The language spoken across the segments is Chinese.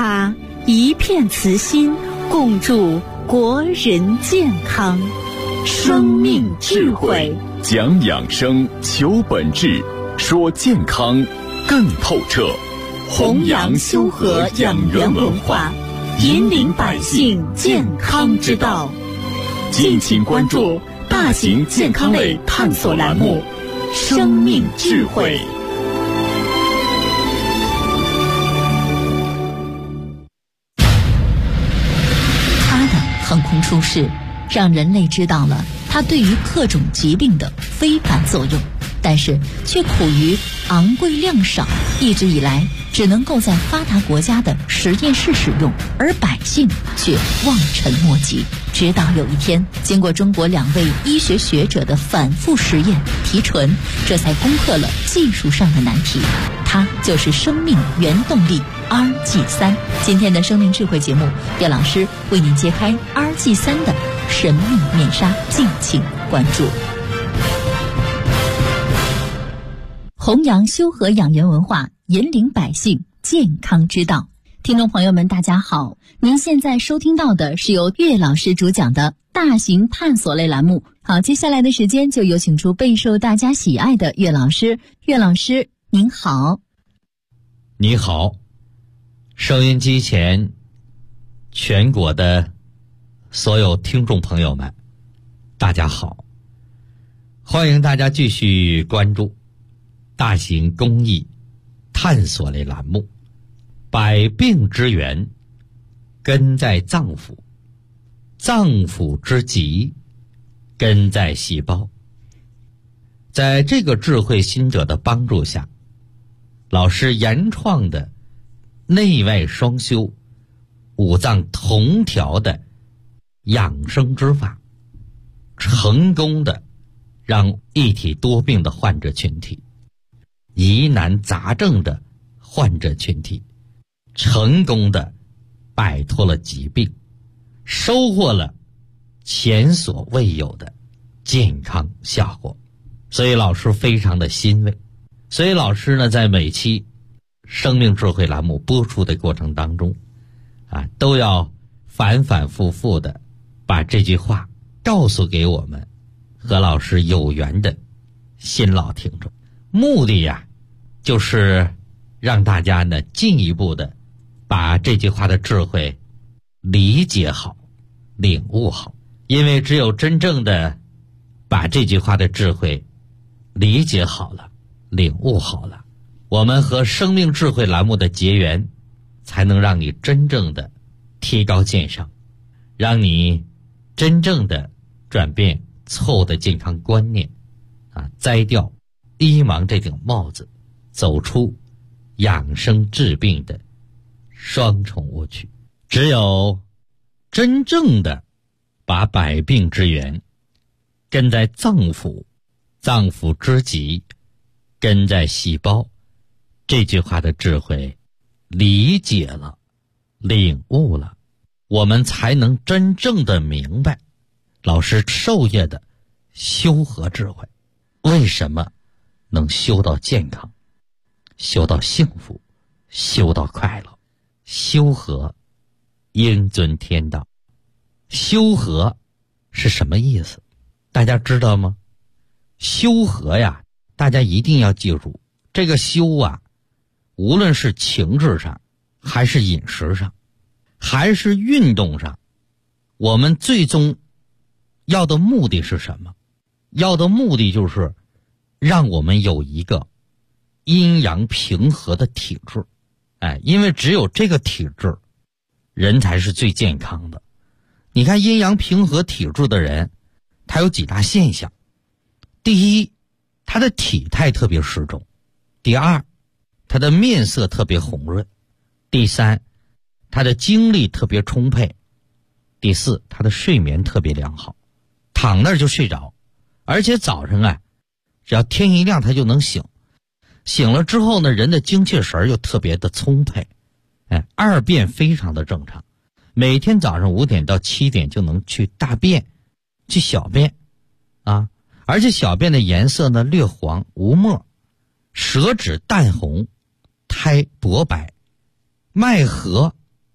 他一片慈心，共筑国人健康。生命智慧， 讲养生，求本质，说健康更透彻。 弘扬修和养元文化，引领百姓健康之道。敬请关注大型健康类探索栏目《生命智慧》。 它的横空出世，让人类知道了它对于各种疾病的非凡作用，但是却苦于昂贵量少，一直以来只能够在发达国家的实验室使用，而百姓却望尘莫及。直到有一天，经过中国2位医学学者的反复实验提纯，这才攻克了技术上的难题。它就是生命原动力 RG3。今天的生命智慧节目，叶老师为您揭开 RG3 的神秘面纱，敬请关注。弘扬修和养元文化，引领百姓健康之道。听众朋友们大家好，您现在收听到的是由岳老师主讲的大型探索类栏目。好，接下来的时间就有请出备受大家喜爱的岳老师。岳老师您好。 你好，收音机前全国的所有听众朋友们大家好，欢迎大家继续关注大型公益探索类栏目。百病之源根在脏腑，脏腑之疾根在细胞。在这个智慧心者的帮助下，老师原创的内外双修、五脏同调的养生之法，成功的让一体多病的患者群体、疑难杂症的患者群体成功的摆脱了疾病，收获了前所未有的健康效果。所以老师非常的欣慰。所以老师呢，在每期生命智慧栏目播出的过程当中都要反反复复的把这句话告诉给我们和老师有缘的新老听众。目的就是让大家呢进一步的把这句话的智慧理解好、领悟好。因为只有真正的把这句话的智慧理解好了、领悟好了，我们和生命智慧栏目的结缘，才能让你真正的提高健康，让你真正的转变错误的健康观念摘掉医盲这顶帽子，走出养生治病的双重误区。只有真正的把百病之源根在脏腑，脏腑之疾根在细胞，这句话的智慧理解了、领悟了，我们才能真正的明白老师授业的修和智慧。为什么能修到健康、修到幸福、修到快乐？修和应遵天道。修和是什么意思？大家知道吗？修和大家一定要记住，这个修无论是情志上，还是饮食上，还是运动上，我们最终要的目的是什么？要的目的就是让我们有一个阴阳平和的体质。因为只有这个体质，人才是最健康的。你看阴阳平和体质的人，他有几大现象。第一，他的体态特别适中；第二，他的面色特别红润；第三，他的精力特别充沛；第四，他的睡眠特别良好，躺那儿就睡着，而且早上只要天一亮他就能醒，醒了之后呢，人的精气神又特别的充沛，二便非常的正常，每天早上5点到7点就能去大便、去小便而且小便的颜色呢略黄无沫，舌质淡红，苔薄白，脉和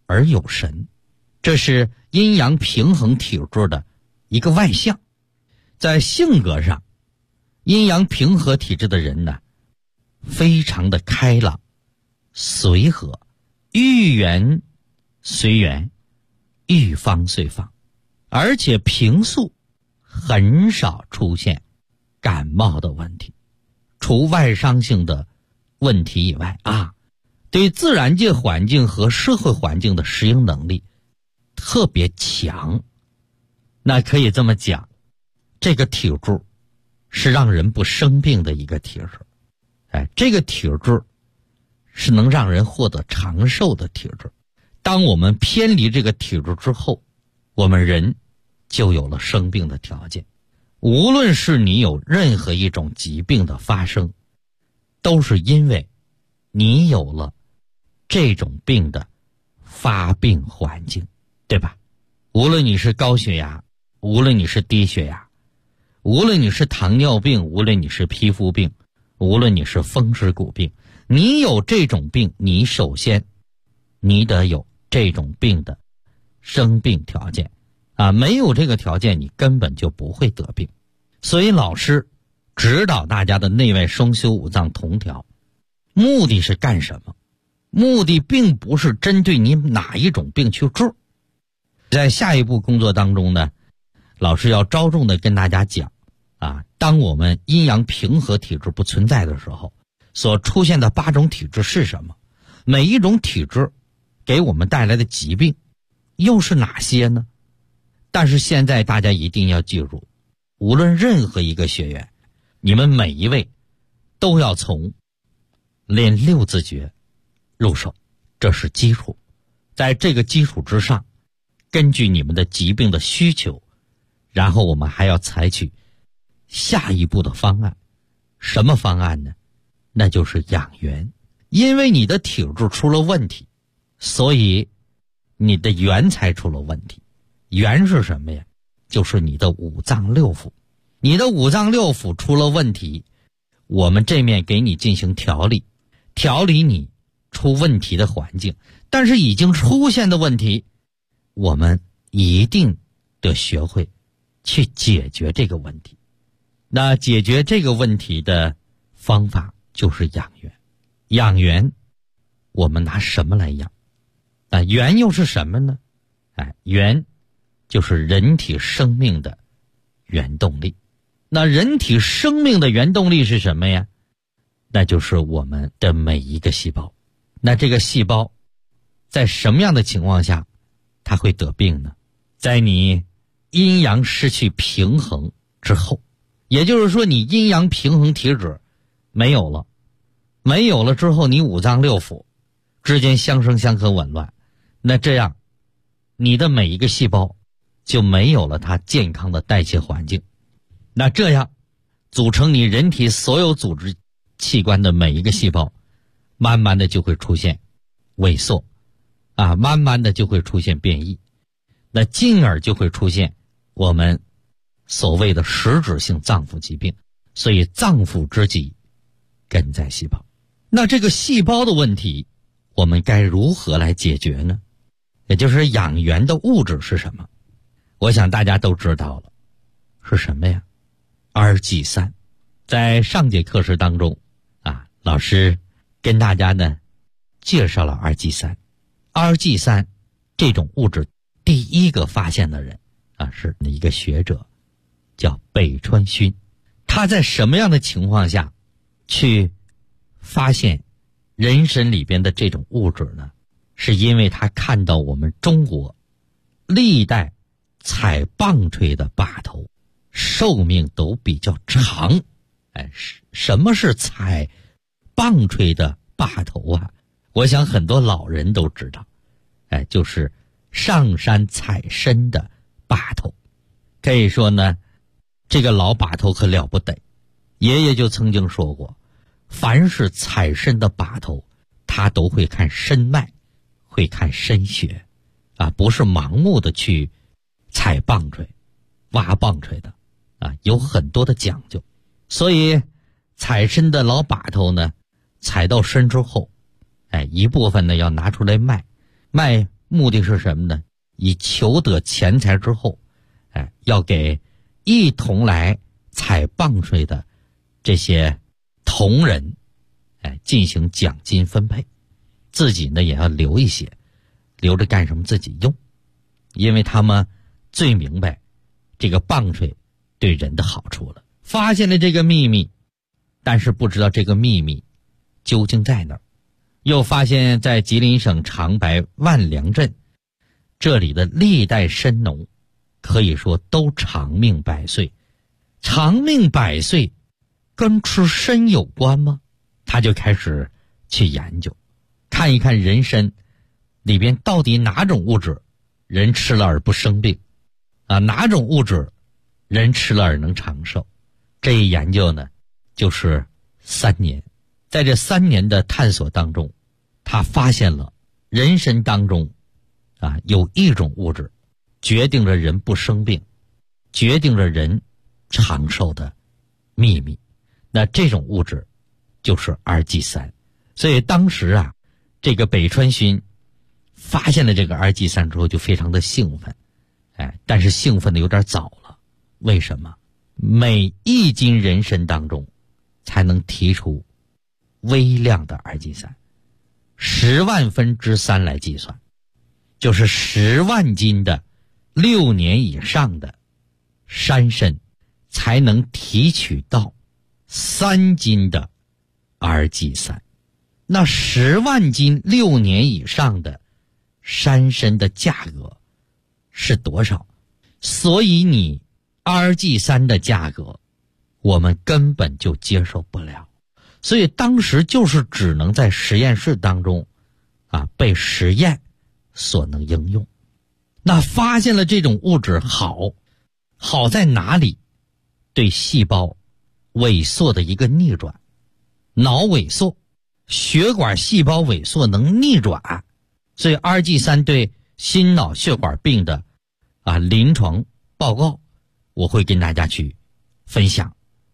而有神，这是阴阳平衡体质的一个外象。在性格上，阴阳平和体质的人呢，非常的开朗、随和，遇缘随缘，遇方随方，而且平素很少出现感冒的问题，除外伤性的问题以外对自然界环境和社会环境的适应能力特别强。那可以这么讲，这个体质是让人不生病的一个体质。这个体质是能让人获得长寿的体质。当我们偏离这个体质之后，我们人就有了生病的条件。无论是你有任何一种疾病的发生，都是因为你有了这种病的发病环境，对吧？无论你是高血压，无论你是低血压，无论你是糖尿病，无论你是皮肤病，无论你是风湿骨病，你有这种病，你首先你得有这种病的生病条件没有这个条件，你根本就不会得病。所以老师指导大家的内外双修五脏同调，目的是干什么？目的并不是针对你哪一种病去治。在下一步工作当中呢，老师要着重的跟大家讲当我们阴阳平和体质不存在的时候，所出现的8种体质是什么？每一种体质给我们带来的疾病又是哪些呢？但是现在大家一定要记住，无论任何一个学员，你们每一位都要从练6字诀入手，这是基础。在这个基础之上，根据你们的疾病的需求，然后我们还要采取下一步的方案。什么方案呢？那就是养元。因为你的体质出了问题，所以你的元才出了问题。元是什么呀？就是你的五脏六腑。你的五脏六腑出了问题，我们这面给你进行调理，调理你出问题的环境。但是已经出现的问题，我们一定得学会去解决这个问题。那解决这个问题的方法就是养元。养元我们拿什么来养？元又是什么呢？元就是人体生命的原动力。那人体生命的原动力是什么呀？那就是我们的每一个细胞。那这个细胞在什么样的情况下它会得病呢？在你阴阳失去平衡之后，也就是说你阴阳平衡体质没有了之后，你五脏六腑之间相生相克紊乱，那这样你的每一个细胞就没有了它健康的代谢环境。那这样组成你人体所有组织器官的每一个细胞，慢慢的就会出现萎缩慢慢的就会出现变异，那进而就会出现我们所谓的实质性脏腑疾病。所以脏腑之疾根在细胞。那这个细胞的问题我们该如何来解决呢？也就是养元的物质是什么？我想大家都知道了，是什么呀？二剂三。在上节课时当中老师跟大家呢介绍了二剂三。二剂三这种物质第一个发现的人是一个学者，叫北川勋。他在什么样的情况下去发现人参里边的这种物质呢？是因为他看到我们中国历代采棒槌的把头寿命都比较长。什么是采棒槌的把头我想很多老人都知道，就是上山采参的把头。可以说呢，这个老把头可了不得。爷爷就曾经说过，凡是采参的把头，他都会看参脉，会看参穴不是盲目的去采棒槌挖棒槌的有很多的讲究。所以采参的老把头呢，采到参之后一部分呢要拿出来卖目的是什么呢？以求得钱财之后，要给一同来采棒槌的这些同仁，进行奖金分配，自己呢也要留一些，留着干什么？自己用，因为他们最明白这个棒槌对人的好处了。发现了这个秘密，但是不知道这个秘密究竟在哪儿。又发现在吉林省长白万良镇，这里的历代参农可以说都长命百岁。长命百岁跟吃参有关吗？他就开始去研究，看一看人参里边到底哪种物质人吃了而不生病哪种物质人吃了而能长寿。这一研究呢就是3年。在这3年的探索当中，他发现了人参当中有一种物质决定了人不生病，决定了人长寿的秘密。那这种物质就是2G3。所以当时这个北川勋发现了这个2G3之后就非常的兴奋，但是兴奋的有点早了。为什么？每1斤人参当中才能提出微量的2G3， 10万分之3来计算，就是10万斤的6年以上的山参才能提取到3斤的2G3。那10万斤6年以上的山参的价格是多少？所以你2G3的价格我们根本就接受不了。所以当时就是只能在实验室当中被实验所能应用。那发现了这种物质好在哪里？对细胞萎缩的一个逆转。脑萎缩，血管细胞萎缩能逆转，所以2G3对心脑血管病的临床报告我会跟大家去分享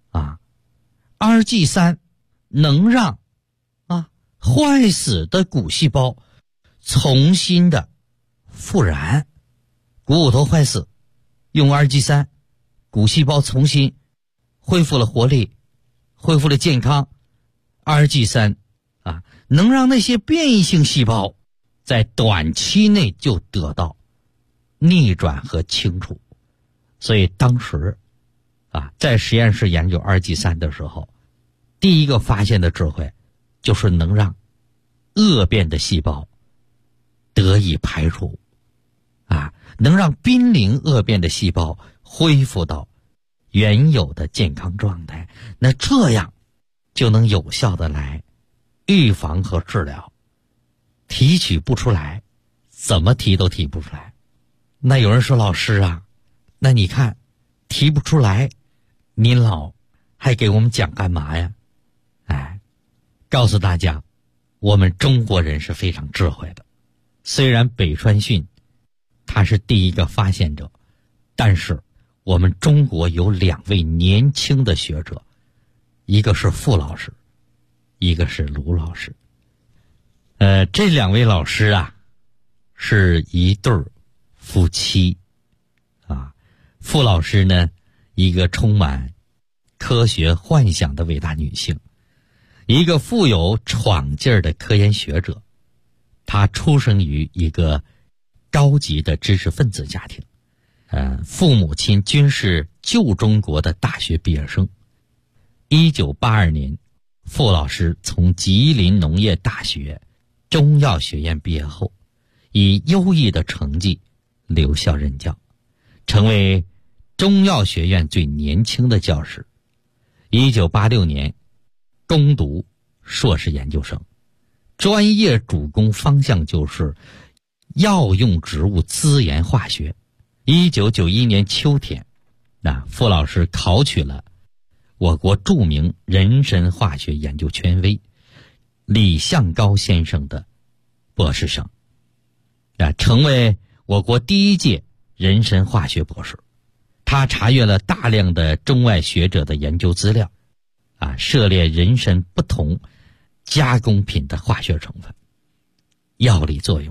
2G3能让坏死的骨细胞重新的复燃。股骨头坏死，用2G3，骨细胞重新恢复了活力，恢复了健康。2G3能让那些变异性细胞在短期内就得到逆转和清除。所以当时在实验室研究2G3的时候，第一个发现的智慧就是能让恶变的细胞得以排除能让濒临恶变的细胞恢复到原有的健康状态。那这样就能有效的来预防和治疗。提取不出来，怎么提都提不出来。那有人说，老师那你看提不出来，您老还给我们讲干嘛呀？告诉大家，我们中国人是非常智慧的。虽然北川勋他是第一个发现者，但是我们中国有2位年轻的学者，一个是傅老师，一个是卢老师。这2位老师是一对夫妻傅老师呢，一个充满科学幻想的伟大女性，一个富有闯劲儿的科研学者。她出生于一个高级的知识分子家庭，父母亲均是旧中国的大学毕业生。1982年，傅老师从吉林农业大学中药学院毕业后，以优异的成绩留校任教，成为中药学院最年轻的教师。1986年攻读硕士研究生，专业主攻方向就是药用植物资源化学。1991年秋天，傅老师考取了我国著名人参化学研究权威李向高先生的博士生，成为我国第1届人参化学博士。他查阅了大量的中外学者的研究资料，涉猎人参不同加工品的化学成分、药理作用、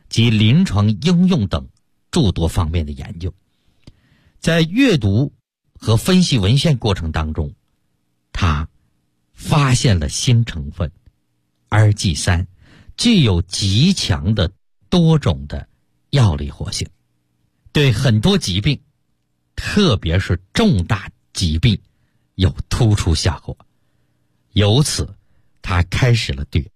及临床应用等诸多方面的研究。在阅读和分析文献过程当中，他发现了新成分RG3具有极强的多种的药理活性，对很多疾病，特别是重大疾病有突出效果。由此他开始了对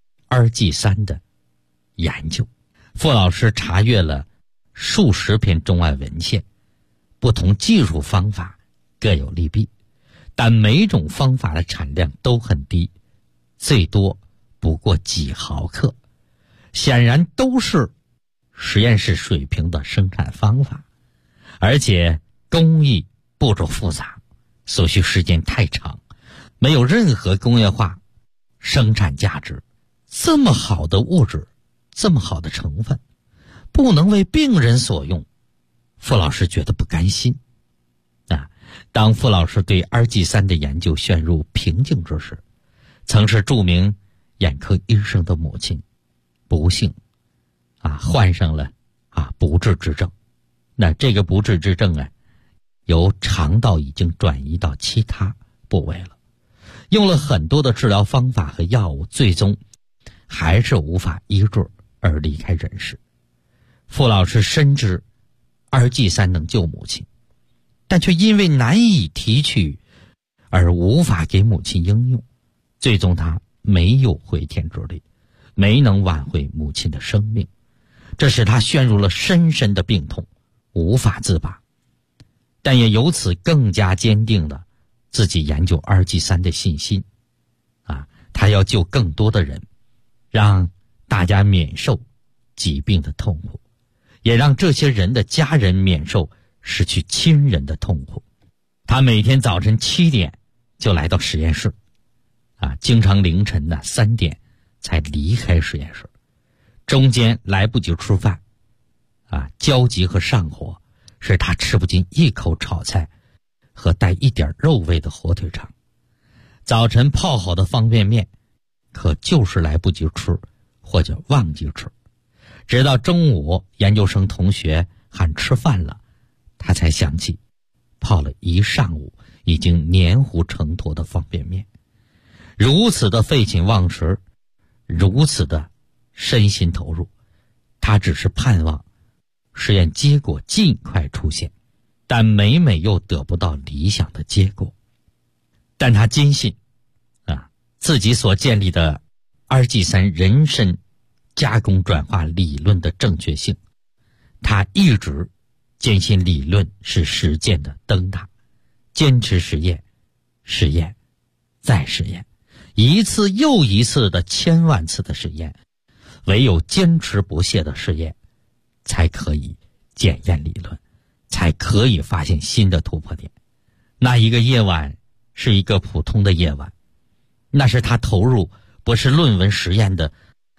RG3的研究。傅老师查阅了数十篇中外文献，不同技术方法各有利弊，但每种方法的产量都很低，最多不过几毫克，显然都是实验室水平的生产方法，而且工艺步骤复杂，所需时间太长，没有任何工业化生产价值。这么好的物质，这么好的成分，不能为病人所用，傅老师觉得不甘心。当傅老师对RG3的研究陷入瓶颈之时，曾是著名眼科医生的母亲不幸患上了不治之症。那这个不治之症由肠道已经转移到其他部位了，用了很多的治疗方法和药物，最终还是无法医治而离开人世。傅老师深知RG3能救母亲，但却因为难以提取而无法给母亲应用，最终他没有回天之力，没能挽回母亲的生命，这使他陷入了深深的病痛，无法自拔。但也由此更加坚定了自己研究RG3的信心。他要救更多的人，让大家免受疾病的痛苦，也让这些人的家人免受失去亲人的痛苦。他每天早晨7点就来到实验室，经常凌晨3点才离开实验室，中间来不及吃饭，焦急和上火使他吃不进一口炒菜和带一点肉味的火腿肠。早晨泡好的方便面可就是来不及吃，或者忘记吃，直到中午研究生同学喊吃饭了，他才想起泡了一上午已经黏糊成坨的方便面。如此的废寝忘食，如此的身心投入，他只是盼望实验结果尽快出现，但每又得不到理想的结果。但他坚信自己所建立的RG3人参加工转化理论的正确性。他一直坚信理论是实践的灯塔，坚持实验，实验再实验，一次又一次的千万次的实验，唯有坚持不懈的实验才可以检验理论，才可以发现新的突破点。那一个夜晚是一个普通的夜晚，那是他投入博士论文实验的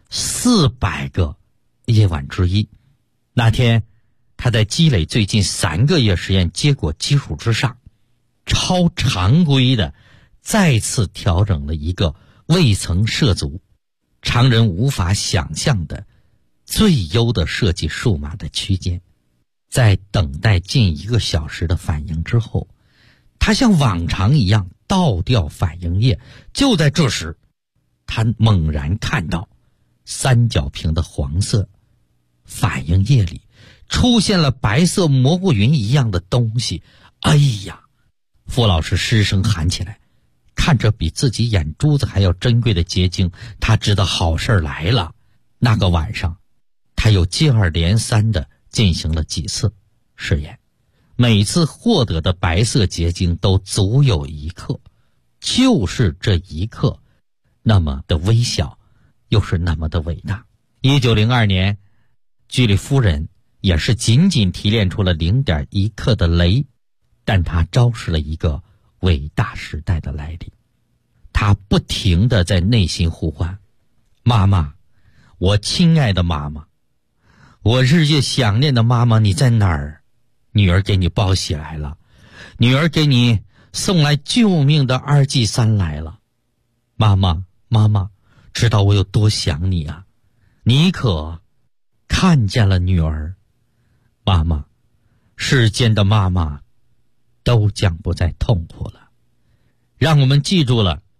400个夜晚之一。那天他在积累最近3个月实验结果基础之上，超常规的再次调整了一个未曾涉足、常人无法想象的最优的设计数码的区间。在等待近1个小时的反应之后，他像往常一样倒掉反应液。就在这时，他猛然看到三角屏的黄色反应液里出现了白色蘑菇云一样的东西。哎呀！傅老师失声喊起来，看着比自己眼珠子还要珍贵的结晶，他知道好事来了。那个晚上，他又接二连三地进行了几次实验，每次获得的白色结晶都足有1克，就是这1克，那么的微小，又是那么的伟大。1902年，居里夫人也是仅仅提炼出了0.1克的镭，但他昭示了一个伟大时代的来临。他不停地在内心呼唤：妈妈，我亲爱的妈妈，我日夜想念的妈妈，你在哪儿？女儿给你报喜来了，女儿给你送来救命的RG3来了。妈妈，妈妈，知道我有多想你啊？你可看见了女儿，妈妈，世间的妈妈都将不再痛苦了。让我们记住了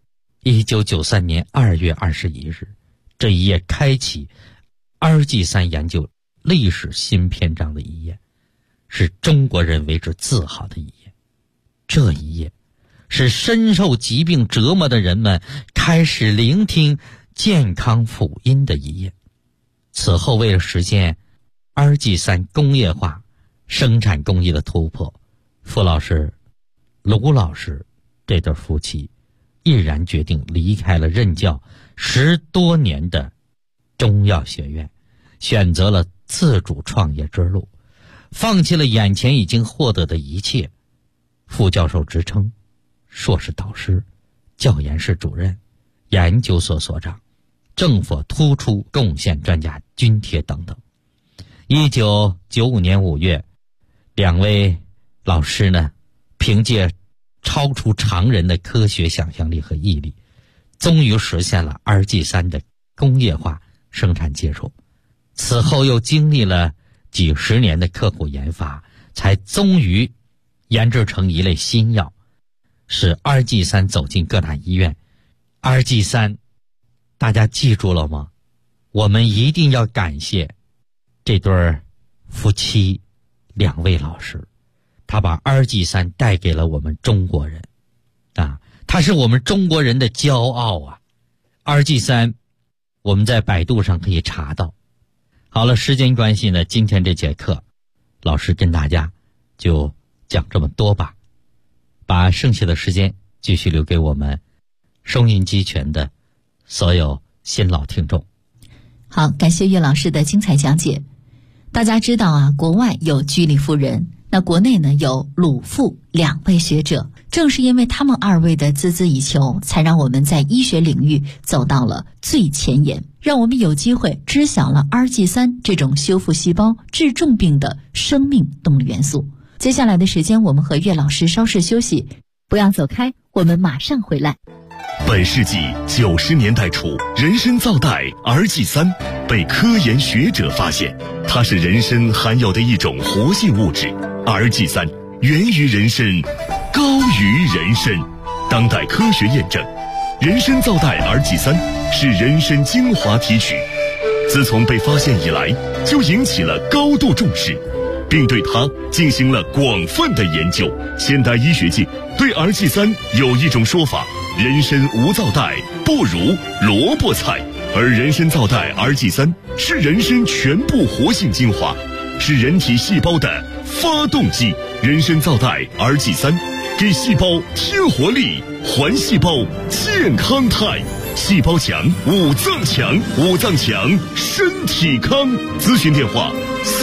1993年2月21日这一页开启儿祭三研究历史新篇章的一页，是中国人为之自豪的一页。这一页是深受疾病折磨的人们开始聆听健康福音的一页。此后，为了实现儿祭三工业化生产工艺的突破，傅老师、卢老师这对夫妻毅然决定离开了任教10多年的中药学院，选择了自主创业之路，放弃了眼前已经获得的一切，副教授职称、硕士导师、教研室主任、研究所所长、政府突出贡献专家津贴等等。1995年5月，两位老师呢，凭借超出常人的科学想象力和毅力，终于实现了儿祭三的工业化生产技术。此后又经历了几十年的刻苦研发，才终于研制成一类新药，使儿祭三走进各大医院。儿祭三，大家记住了吗？我们一定要感谢这对夫妻两位老师，他把儿祭三带给了我们中国人啊，他是我们中国人的骄傲啊。儿祭三我们在百度上可以查到。好了，时间关系呢，今天这节课老师跟大家就讲这么多吧，把剩下的时间继续留给我们收音机前的所有新老听众。 好，感谢岳老师的精彩讲解。大家知道啊，国外有居里夫人，那国内呢有鲁傅两位学者，正是因为他们二位的孜孜以求，才让我们在医学领域走到了最前沿，让我们有机会知晓了儿祭三这种修复细胞、治重病的生命动力元素。接下来的时间，我们和岳老师稍事休息，不要走开，我们马上回来。 本世纪90年代初，人参皂苷儿祭三被科研学者发现，它是人参含有的一种活性物质。儿祭三源于人参，高于人参。当代科学验证，人参皂苷儿祭三是人参精华提取，自从被发现以来，就引起了高度重视，并对它进行了广泛的研究。现代医学界对儿祭三有一种说法：人参无皂苷不如萝卜菜，而人参皂苷儿祭三是人参全部活性精华，是人体细胞的发动机。人参皂苷儿祭三给细胞添活力，还细胞健康态。细胞强，五脏强，五脏强，身体康。咨询电话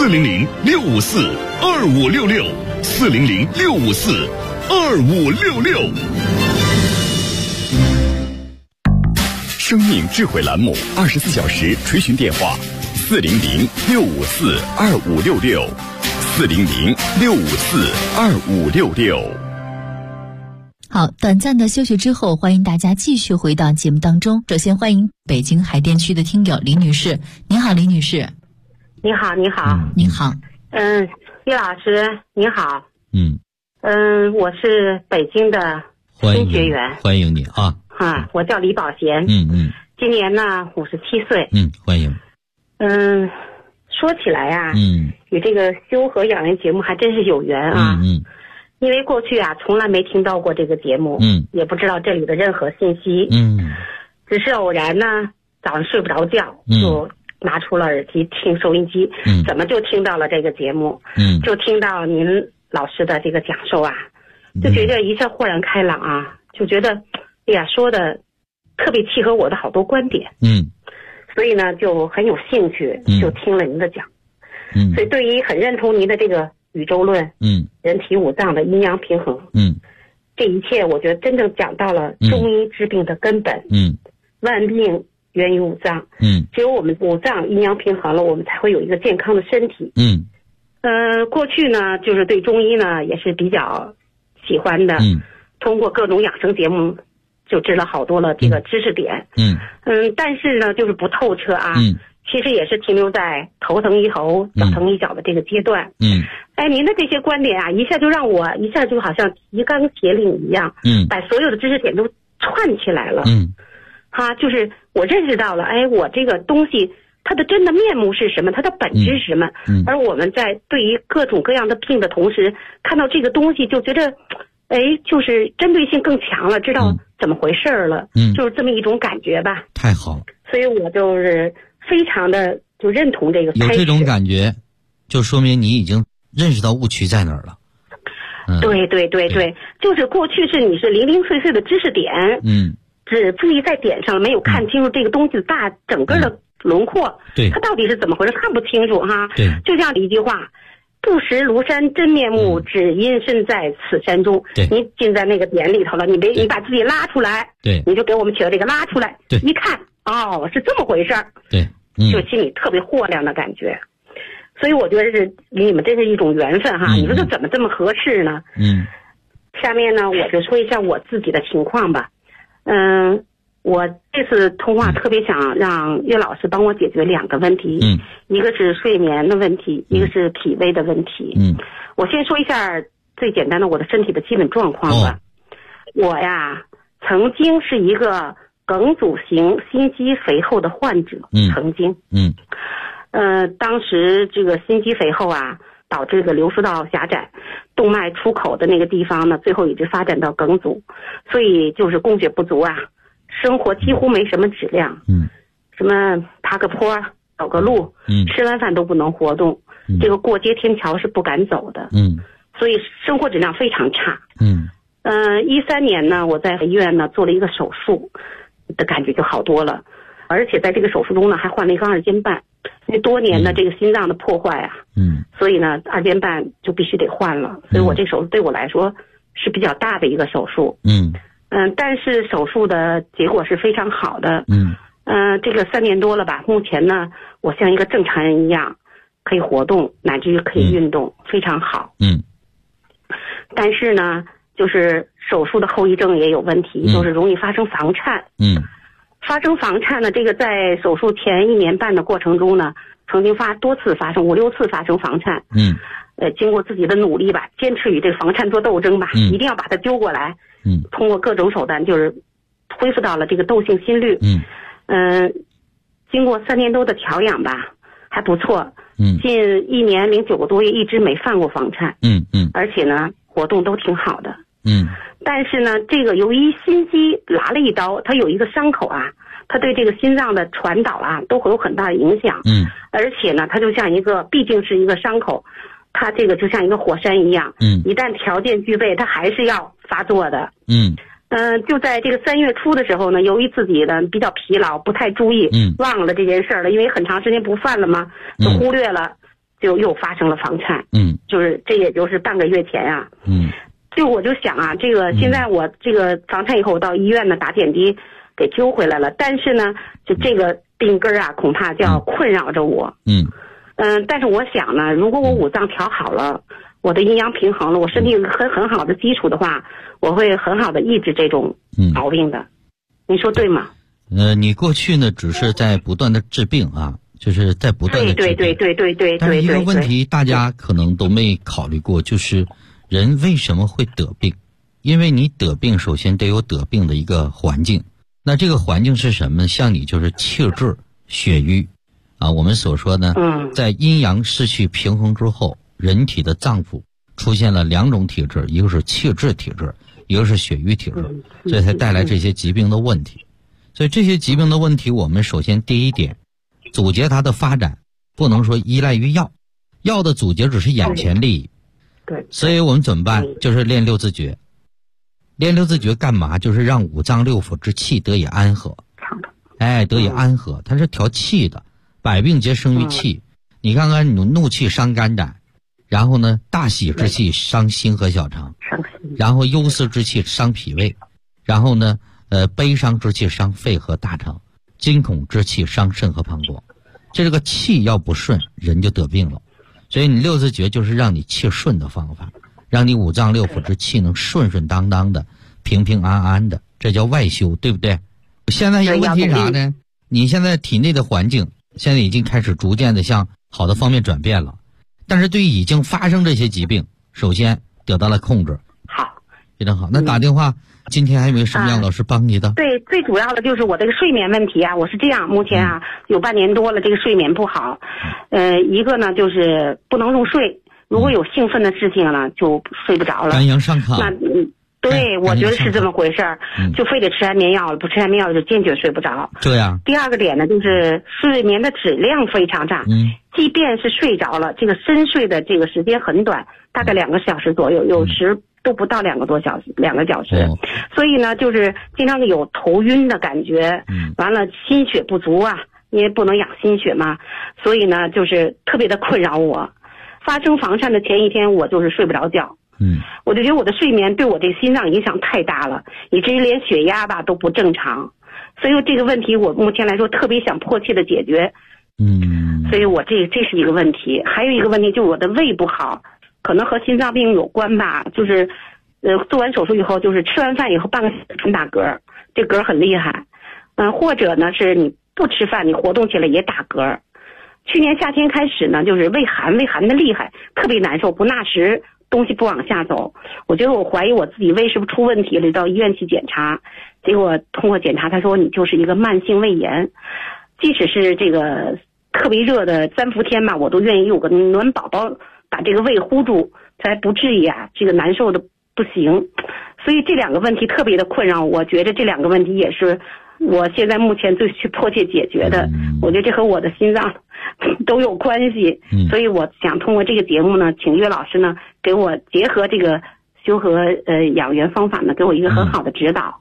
：400-654-2566，400-654-2566。生命智慧栏目24小时垂询电话：400-654-2566，400-654-2566。 好，短暂的休息之后，欢迎大家继续回到节目当中。首先欢迎北京海淀区的听友李女士。您好，李女士。 你好，你好。 您好。 岳老师，你好。我是北京的新学员。 欢迎你啊。 我叫李宝贤。今年呢57岁。 欢迎。 说起来啊，与这个修和养人节目还真是有缘啊。因为过去啊从来没听到过这个节目，也不知道这里的任何信息，只是偶然呢早上睡不着觉，就拿出了耳机听收音机，怎么就听到了这个节目，就听到您老师的这个讲授啊，就觉得一下豁然开朗啊，就觉得哎呀说的特别契合我的好多观点，所以呢就很有兴趣，就听了您的讲，所以对于很认同您的这个宇宙论，人体五脏的阴阳平衡，这一切我觉得真正讲到了中医治病的根本，万病源于五脏，只有我们五脏阴阳平衡了，我们才会有一个健康的身体。过去呢就是对中医呢也是比较喜欢的，通过各种养生节目就知了好多了这个知识点，但是呢就是不透彻啊， 其实也是停留在头疼一头脚疼一脚的这个阶段。您的这些观点啊，一下就让我一下就好像提纲挈领一样，把所有的知识点都串起来了。就是我认识到了，我这个东西它的真的面目是什么，它的本质是什么。而我们在对于各种各样的病的同时，看到这个东西就觉得，就是针对性更强了，知道怎么回事了。就是这么一种感觉吧。 太好了。 所以我就是非常的就认同这个。 有这种感觉，就说明你已经认识到误区在哪儿了。 对，就是过去是你是零零碎碎的知识点，只注意在点上，没有看清楚这个东西大整个的轮廓，它到底是怎么回事，看不清楚哈。就这样的一句话，不识庐山真面目，只因身在此山中。你进在那个点里头了，你把自己拉出来，你就给我们起了这个拉出来，一看是这么回事，就心里特别豁亮的感觉。所以我觉得是你们这是一种缘分哈。你说这怎么这么合适呢？下面呢我就说一下我自己的情况吧。我这次通话特别想让岳老师帮我解决2个问题，一个是睡眠的问题，一个是脾胃的问题。我先说一下最简单的我的身体的基本状况吧。我呀曾经是一个梗阻型心肌肥厚的患者，曾经。当时这个心肌肥厚啊，导致这个流输道狭窄，动脉出口的那个地方呢，最后一直发展到梗阻，所以就是供血不足啊，生活几乎没什么质量。什么爬个坡、走个路，吃完饭都不能活动，这个过街天桥是不敢走的。所以生活质量非常差。13年呢，我在医院呢做了一个手术，的感觉就好多了，而且在这个手术中呢，还换了一个2尖瓣。因为多年的这个心脏的破坏啊，所以呢2尖瓣就必须得换了，所以我这手术对我来说是比较大的一个手术。但是手术的结果是非常好的。这个3年多了吧，目前呢我像一个正常人一样可以活动，乃至于可以运动，非常好。但是呢就是手术的后遗症也有问题，就是容易发生房颤。发生房颤呢，这个在手术前1年半的过程中呢，曾经多次发生，5、6次发生房颤。经过自己的努力吧，坚持与这个房颤做斗争吧，一定要把它揪过来。通过各种手段，就是恢复到了这个窦性心律。经过3年多的调养吧，还不错。近1年09个多月一直没犯过房颤。而且呢，活动都挺好的。但是呢，这个由于心肌拉了一刀，它有一个伤口啊，它对这个心脏的传导啊都会有很大的影响。而且呢，它就像毕竟是一个伤口，它这个就像一个火山一样。一旦条件具备，它还是要发作的。就在这个3月初的时候呢，由于自己的比较疲劳，不太注意，忘了这件事了，因为很长时间不犯了嘛，就忽略了，就又发生了房颤。就是这也就是半个月前啊。就我就想啊，这个现在我这个房颤以后，我到医院呢打点滴给揪回来了，但是呢，就这个病根啊，恐怕就要困扰着我。但是我想呢，如果我五脏调好了，我的阴阳平衡了，我身体有很好的基础的话，我会很好的抑制这种毛病的。你说对吗？ 你过去呢只是在不断的治病啊，就是在不断的治病。 对。 但是一个问题大家可能都没考虑过，就是人为什么会得病？因为你得病首先得有得病的一个环境，那这个环境是什么？像你就是气滞血瘀啊，我们所说呢，在阴阳失去平衡之后，人体的脏腑出现了2种体质，一个是气滞体质，一个是血瘀体质，所以才带来这些疾病的问题。所以这些疾病的问题，我们首先第一点，阻截它的发展不能说依赖于药，药的阻截只是眼前利益。所以我们怎么办？就是练6字诀。练6字诀干嘛？就是让5脏6腑之气得以安和。得以安和，它是调气的，百病皆生于气。你看看，你怒气伤肝胆，然后呢，大喜之气伤心和小肠，然后忧思之气伤脾胃，然后呢，悲伤之气伤肺和大肠，惊恐之气伤肾和膀胱。这个气要不顺，人就得病了。所以你6字诀就是让你气顺的方法，让你5脏6腑之气能顺顺当当的、平平安安的，这叫外修，对不对？现在一个问题啥呢？你现在体内的环境， 现在已经开始逐渐的向好的方面转变了。但是对于已经发生这些疾病，首先得到了控制。 好， 非常好。那打电话，今天还有没有什么样老师帮你的？ 对，最主要的就是我这个睡眠问题啊，我是这样，目前啊有半年多了，这个睡眠不好。一个呢就是不能入睡，如果有兴奋的事情呢就睡不着了。 肝阳上亢。 那对，我觉得是这么回事儿，就非得吃安眠药了，不吃安眠药就坚决睡不着。 对呀。 第二个点呢，就是睡眠的质量非常差。即便是睡着了，这个深睡的这个时间很短，大概2个小时左右，有时都不到2个多小时，2个小时。所以呢，就是经常有头晕的感觉。完了，心血不足啊，因为不能养心血嘛，所以呢，就是特别的困扰我。发生房颤的前一天，我就是睡不着觉。我就觉得我的睡眠对我这个心脏影响太大了，以至于连血压吧都不正常，所以这个问题我目前来说特别想迫切的解决。所以我这是一个问题。还有一个问题就是我的胃不好，可能和心脏病有关吧，就是做完手术以后，就是吃完饭以后半个小时打嗝，这嗝很厉害。或者呢是你不吃饭，你活动起来也打嗝。去年夏天开始呢，就是胃寒的厉害，特别难受，不纳食，东西不往下走。我觉得我怀疑我自己胃是不是出问题了，到医院去检查，结果通过检查他说你就是一个慢性胃炎。即使是这个特别热的3伏天嘛，我都愿意有个暖宝宝把这个胃护住，才不至于啊这个难受的不行。所以这2个问题特别的困扰我，觉得这2个问题也是我现在目前最去迫切解决的。我觉得这和我的心脏都有关系。所以我想通过这个节目呢，请岳老师呢给我结合这个修和养元方法呢，给我一个很好的指导。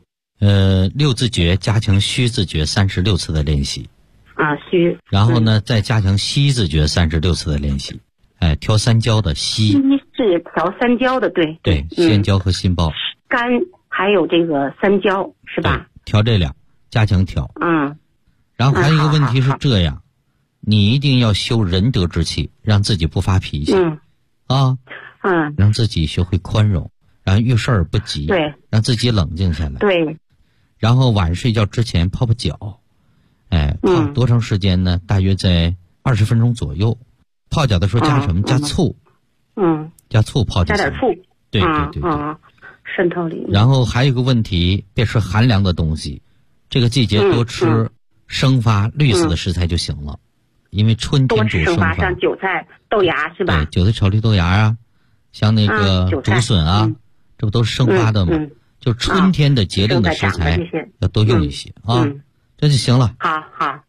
6字诀加强虚字诀36次的练习。 虚。 然后呢，再加强西字诀36次的练习。调三焦的西。 是调三焦的，对。 对，先焦和心包。 肝还有这个三焦是吧？ 调这俩，加强调。然后还有一个问题是这样，你一定要修仁德之气，让自己不发脾气。让自己学会宽容，然后遇事儿不急。 对。 让自己冷静下来。 对。 然后晚上睡觉之前泡泡脚。泡多长时间呢？大约在20分钟左右。泡脚的时候加什么？加醋。加醋泡就行。 加点醋。 对。 渗透力。 然后还有一个问题，别吃寒凉的东西，这个季节多吃生发绿色的食材就行了，因为春天主生发。 像韭菜、豆芽是吧？ 对，韭菜炒绿豆芽啊，像那个竹笋啊，这不都是生发的吗？就春天的节令的食材要多用一些这就行了。 好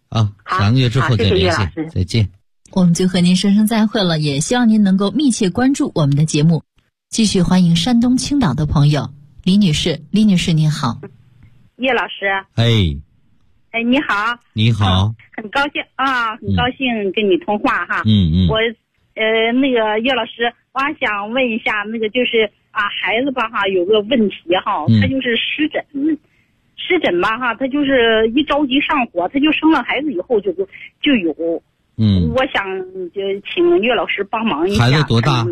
3个月之后再联系，再见。 我们就和您说声再会了，也希望您能够密切关注我们的节目。继续欢迎山东青岛的朋友李女士。李女士您好。 叶老师。你好。 你好。 很高兴很高兴跟你通话哈。我那个叶老师，我还想问一下，那个就是孩子吧有个问题他就是湿疹吧他就是一着急上火，他就生了孩子以后就有。我想就请岳老师帮忙一下。 孩子多大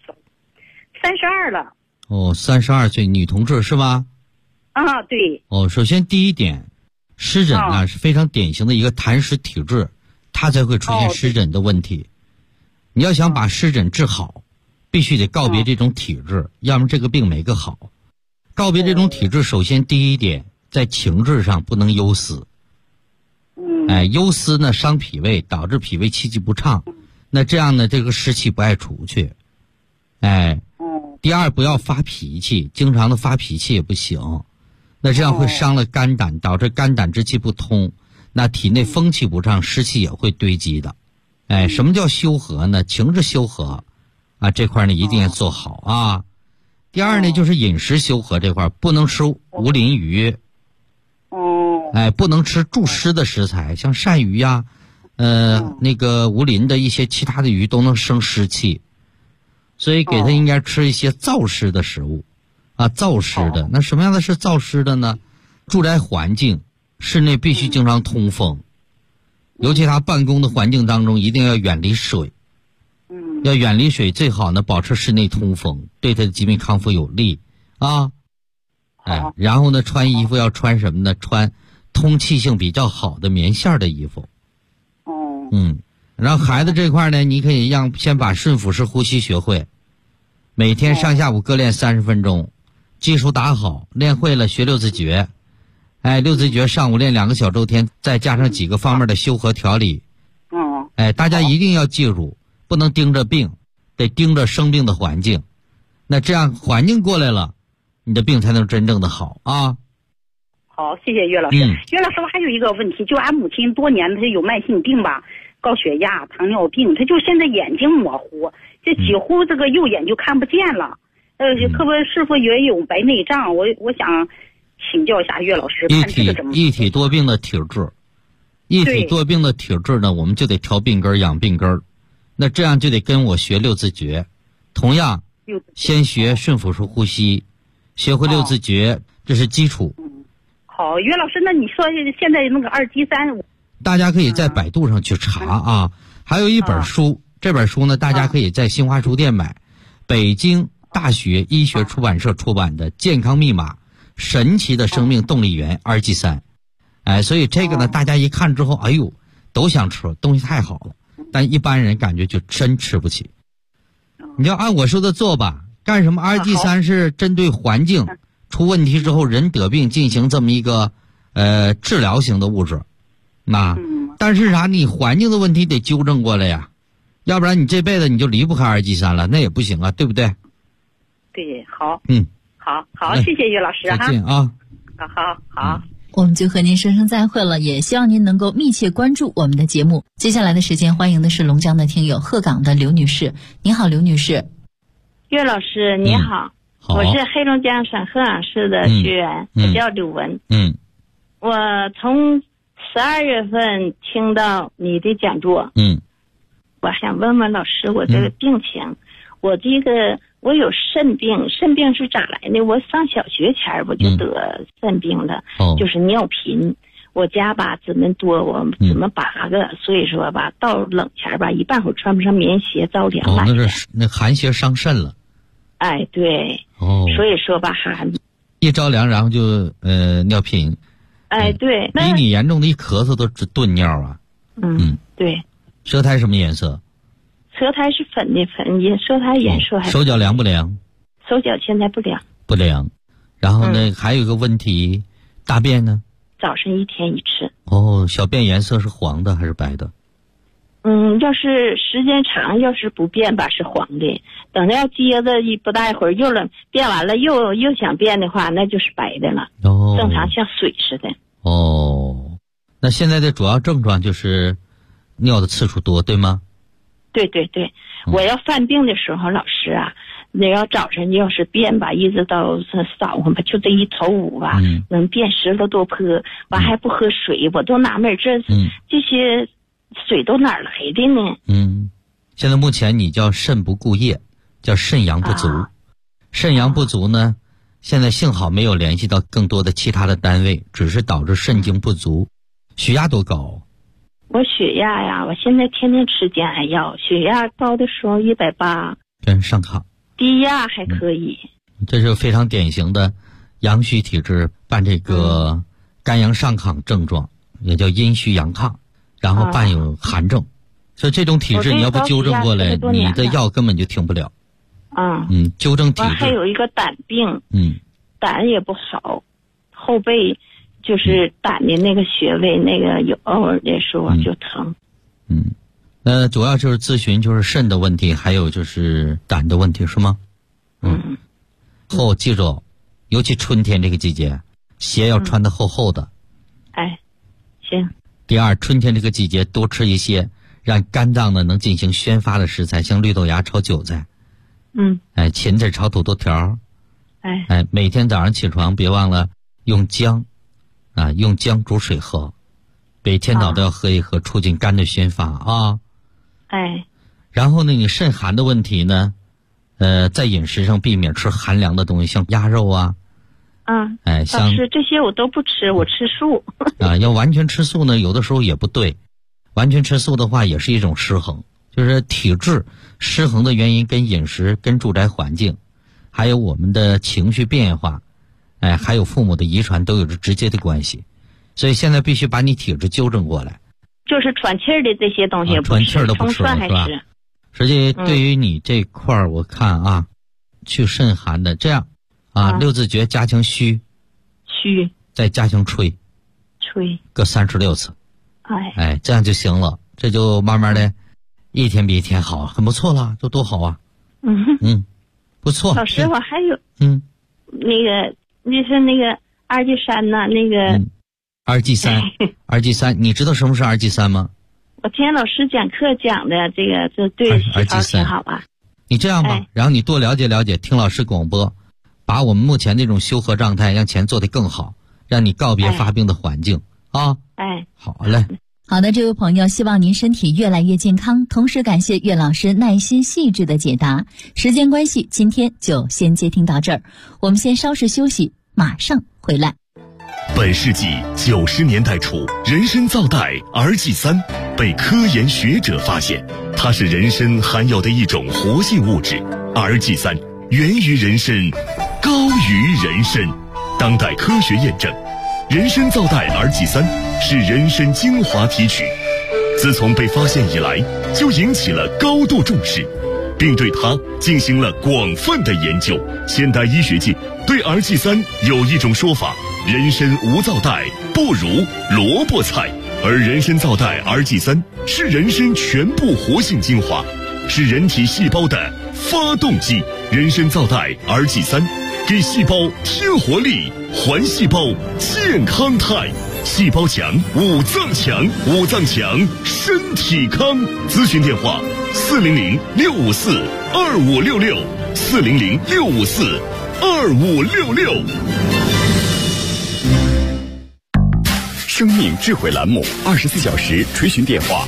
？32了。 32岁，女同志是吧？ 对。 首先第一点，湿疹是非常典型的一个痰湿体质，它才会出现湿疹的问题。你要想把湿疹治好，必须得告别这种体质，要么这个病没个好。告别这种体质，首先第一点，在情志上不能忧思。忧思呢伤脾胃，导致脾胃气机不畅，那这样呢这个湿气不爱出去。第二，不要发脾气，经常的发脾气也不行，那这样会伤了肝胆，导致肝胆之气不通，那体内风气不畅，湿气也会堆积的。什么叫修和呢？情志修和这块呢一定要做好第二呢就是饮食修和这块，不能吃无鳞鱼。不能吃助湿的食材，像鳝鱼呀那个无鳞的一些其他的鱼都能生湿气，所以给他应该吃一些燥湿的食物燥湿的。那什么样的是燥湿的呢？住宅环境室内必须经常通风，尤其他办公的环境当中一定要远离水，要远离水，最好呢保持室内通风，对他的疾病康复有利然后呢穿衣服要穿什么呢？穿通气性比较好的棉线的衣服。 然后孩子这块呢，你可以先把顺腹式呼吸学会，每天上下午各练30分钟，基础打好，练会了学六字诀。六字诀上午练2个小周天，再加上几个方面的修和调理。大家一定要记住，不能盯着病，得盯着生病的环境。那这样环境过来了，你的病才能真正的好啊。 好，谢谢岳老师。岳老师，我还有一个问题，就俺母亲多年她有慢性病吧，高血压、糖尿病，她就现在眼睛模糊，这几乎这个右眼就看不见了。特别师傅也有白内障，我想请教一下岳老师，看这个怎么一体多病的体质。一体多病的体质呢，我们就得调病根养病根，那这样就得跟我学六字诀。同样先学顺腹式呼吸，学会六字诀，这是基础。 好，岳老师，那你说现在那个2级3， 大家可以在百度上去查啊。还有一本书，这本书呢，大家可以在新华书店买，北京大学医学出版社出版的《健康密码：神奇的生命动力源2级3》。所以这个呢，大家一看之后，哎呦，都想吃，东西太好了，但一般人感觉就真吃不起。你要按我说的做吧。干什么？2级3是针对环境出问题之后人得病进行这么一个治疗型的物质。但是啥，你环境的问题得纠正过来呀，要不然你这辈子你就离不开2级3了，那也不行啊，对不对？ 对，好。好，谢谢岳老师哈。 再见啊。 好。 我们就和您说声再会了，也希望您能够密切关注我们的节目。接下来的时间，欢迎的是龙江的听友鹤岗的刘女士。你好，刘女士。 岳老师你好。 好， 我是黑龙江省鹤岗市的学员，我叫刘文。我从12月份听到你的讲座。我想问问老师，我这个病情，我有肾病，肾病是咋来的？我上小学前我就得肾病了，就是尿频。我家吧姊妹多，我姊妹8个，所以说吧，到冷前吧，一半会穿不上棉鞋，着凉了。 那寒邪伤肾了。 对。所以说吧， 一着凉，然后就尿频。 对。 比你严重的一咳嗽都直顿尿啊。 对。 舌苔什么颜色？ 舌苔是粉的，舌苔颜色还。 手脚凉不凉？ 手脚现在不凉。 不凉。然后呢，还有一个问题，大便呢？ 早晨1天1次。 小便颜色是黄的还是白的？ 要是时间长，要是不变吧是黄的，等着要接着不大一会儿又了，变完了又想变的话，那就是白的了。正常像水似的。 那现在的主要症状就是尿的次数多，对吗？ 对。我要犯病的时候，老师啊，你要早晨要是便吧，一直到晌午吧，就这一头午吧，能便10来多泼，完还不喝水，我都纳闷这些水都哪儿来的呢？ 现在目前你叫肾不固液，叫肾阳不足。肾阳不足呢，现在幸好没有联系到更多的其他的单位，只是导致肾精不足。血压多高？ 我血压呀，我现在天天吃降压药，血压高的时候180， 跟上炕。 低压还可以。 这是非常典型的阳虚体质伴这个肝阳上亢症状，也叫阴虚阳亢，然后伴有寒症。所以这种体质你要不纠正过来，你的药根本就停不了。纠正体质。 还有一个胆病，胆也不好，后背就是胆的那个穴位，那个有偶尔的时候就疼。 主要就是咨询就是肾的问题，还有就是胆的问题，是吗？后记住，尤其春天这个季节，鞋要穿得厚厚的。 行。 第二，春天这个季节多吃一些让肝脏呢能进行宣发的食材，像绿豆芽炒韭菜。芹菜炒土豆条。每天早上起床别忘了用姜煮水喝，每天早都要喝一喝，促进肝的宣发啊。然后呢，你肾寒的问题呢，在饮食上避免吃寒凉的东西，像鸭肉啊。 老师，这些我都不吃，我吃素。 要完全吃素呢，有的时候也不对。完全吃素的话，也是一种失衡，就是体质失衡的原因跟饮食、跟住宅环境，还有我们的情绪变化，还有父母的遗传都有着直接的关系。所以现在必须把你体质纠正过来。 就是喘气儿的这些东西， 喘气儿都不吃了，是吧？实际对于你这块儿，我看啊，去肾寒的这样啊，六字诀加强虚，再加强吹，各36次，哎，这样就行了，这就慢慢的，一天比一天好，很不错了，这多好啊！不错。 老师，我还有那个就是那个二级三呢，那个二级三，你知道什么是二级三吗？ 我听老师讲课讲的这个，这对细胞挺好啊。 你这样吧，然后你多了解了解，听老师广播，把我们目前这种修和状态让钱做得更好，让你告别发病的环境啊。好嘞。 好的，这位朋友，希望您身体越来越健康，同时感谢岳老师耐心细致的解答。时间关系，今天就先接听到这儿，我们先稍事休息，马上回来。 本世纪90年代初，人参皂苷儿剂3被科研学者发现，它是人参含有的一种活性物质。儿剂3源于人参，高于人参。当代科学验证，人参皂苷儿剂3是人参精华提取，自从被发现以来，就引起了高度重视，并对它进行了广泛的研究。现代医学界对儿剂3有一种说法：人参无皂苷不如萝卜菜，而人参皂苷儿剂3是人参全部活性精华，是人体细胞的发动机。人参皂苷儿剂3给细胞添活力，还细胞健康态。细胞强，五脏强，五脏强，身体康。咨询电话：400-654-2566，400-654-2566。 生命智慧栏目24小时垂询电话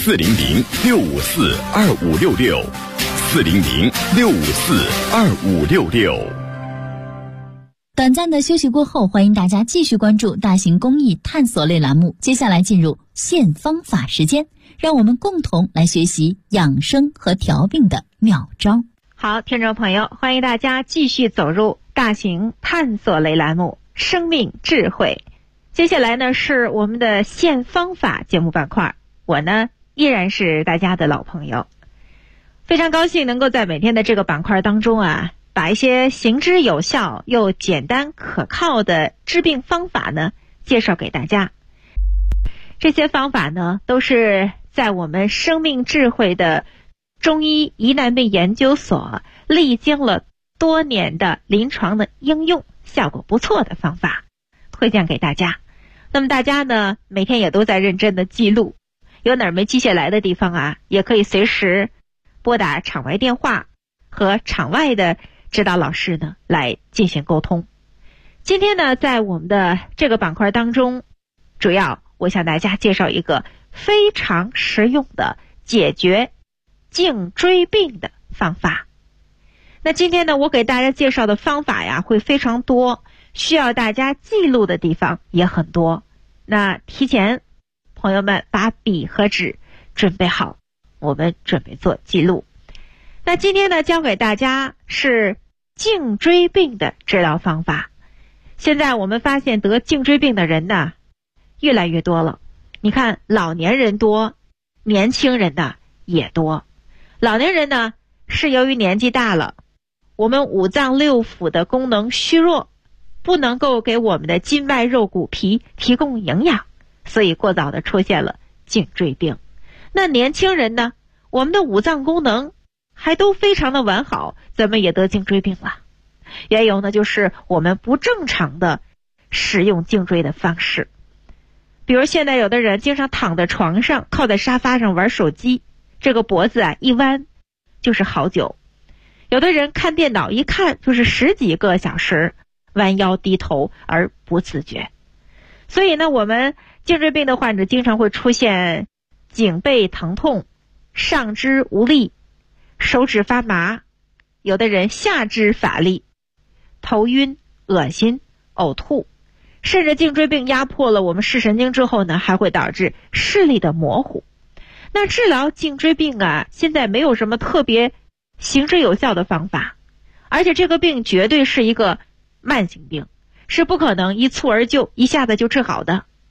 ：400-654-2566，400-654-2566。 短暂的休息过后，欢迎大家继续关注大型公益探索类栏目。接下来进入现方法时间，让我们共同来学习养生和调病的妙招。 好，听众朋友，欢迎大家继续走入大型探索类栏目生命智慧。接下来呢是我们的现方法节目板块，我呢依然是大家的老朋友，非常高兴能够在每天的这个板块当中啊，把一些行之有效又简单可靠的治病方法呢介绍给大家。这些方法呢都是在我们生命智慧的中医疑难病研究所历经了多年的临床的应用，效果不错的方法推荐给大家。那么大家呢每天也都在认真的记录，有哪儿没记下来的地方啊，也可以随时拨打场外电话和场外的指导老师呢来进行沟通。今天呢在我们的这个板块当中，主要我向大家介绍一个非常实用的解决颈椎病的方法。那今天呢我给大家介绍的方法呀会非常多，需要大家记录的地方也很多。那提前朋友们把笔和纸准备好，我们准备做记录。那今天呢教给大家是颈椎病的治疗方法。现在我们发现得颈椎病的人呢越来越多了，你看老年人多，年轻人呢也多。老年人呢是由于年纪大了，我们五脏六腑的功能虚弱，不能够给我们的筋脉肉骨皮提供营养，所以过早的出现了颈椎病。那年轻人呢，我们的五脏功能还都非常的完好，怎么也得颈椎病了？缘由呢就是我们不正常的使用颈椎的方式。比如现在有的人经常躺在床上，靠在沙发上玩手机，这个脖子啊一弯就是好久。有的人看电脑一看就是10几个小时，弯腰低头而不自觉。所以呢我们颈椎病的患者经常会出现颈背疼痛、上肢无力、手指发麻，有的人下肢乏力、头晕、恶心、呕吐，甚至颈椎病压迫了我们视神经之后呢，还会导致视力的模糊。那治疗颈椎病啊，现在没有什么特别行之有效的方法，而且这个病绝对是一个慢性病，是不可能一蹴而就，一下子就治好的。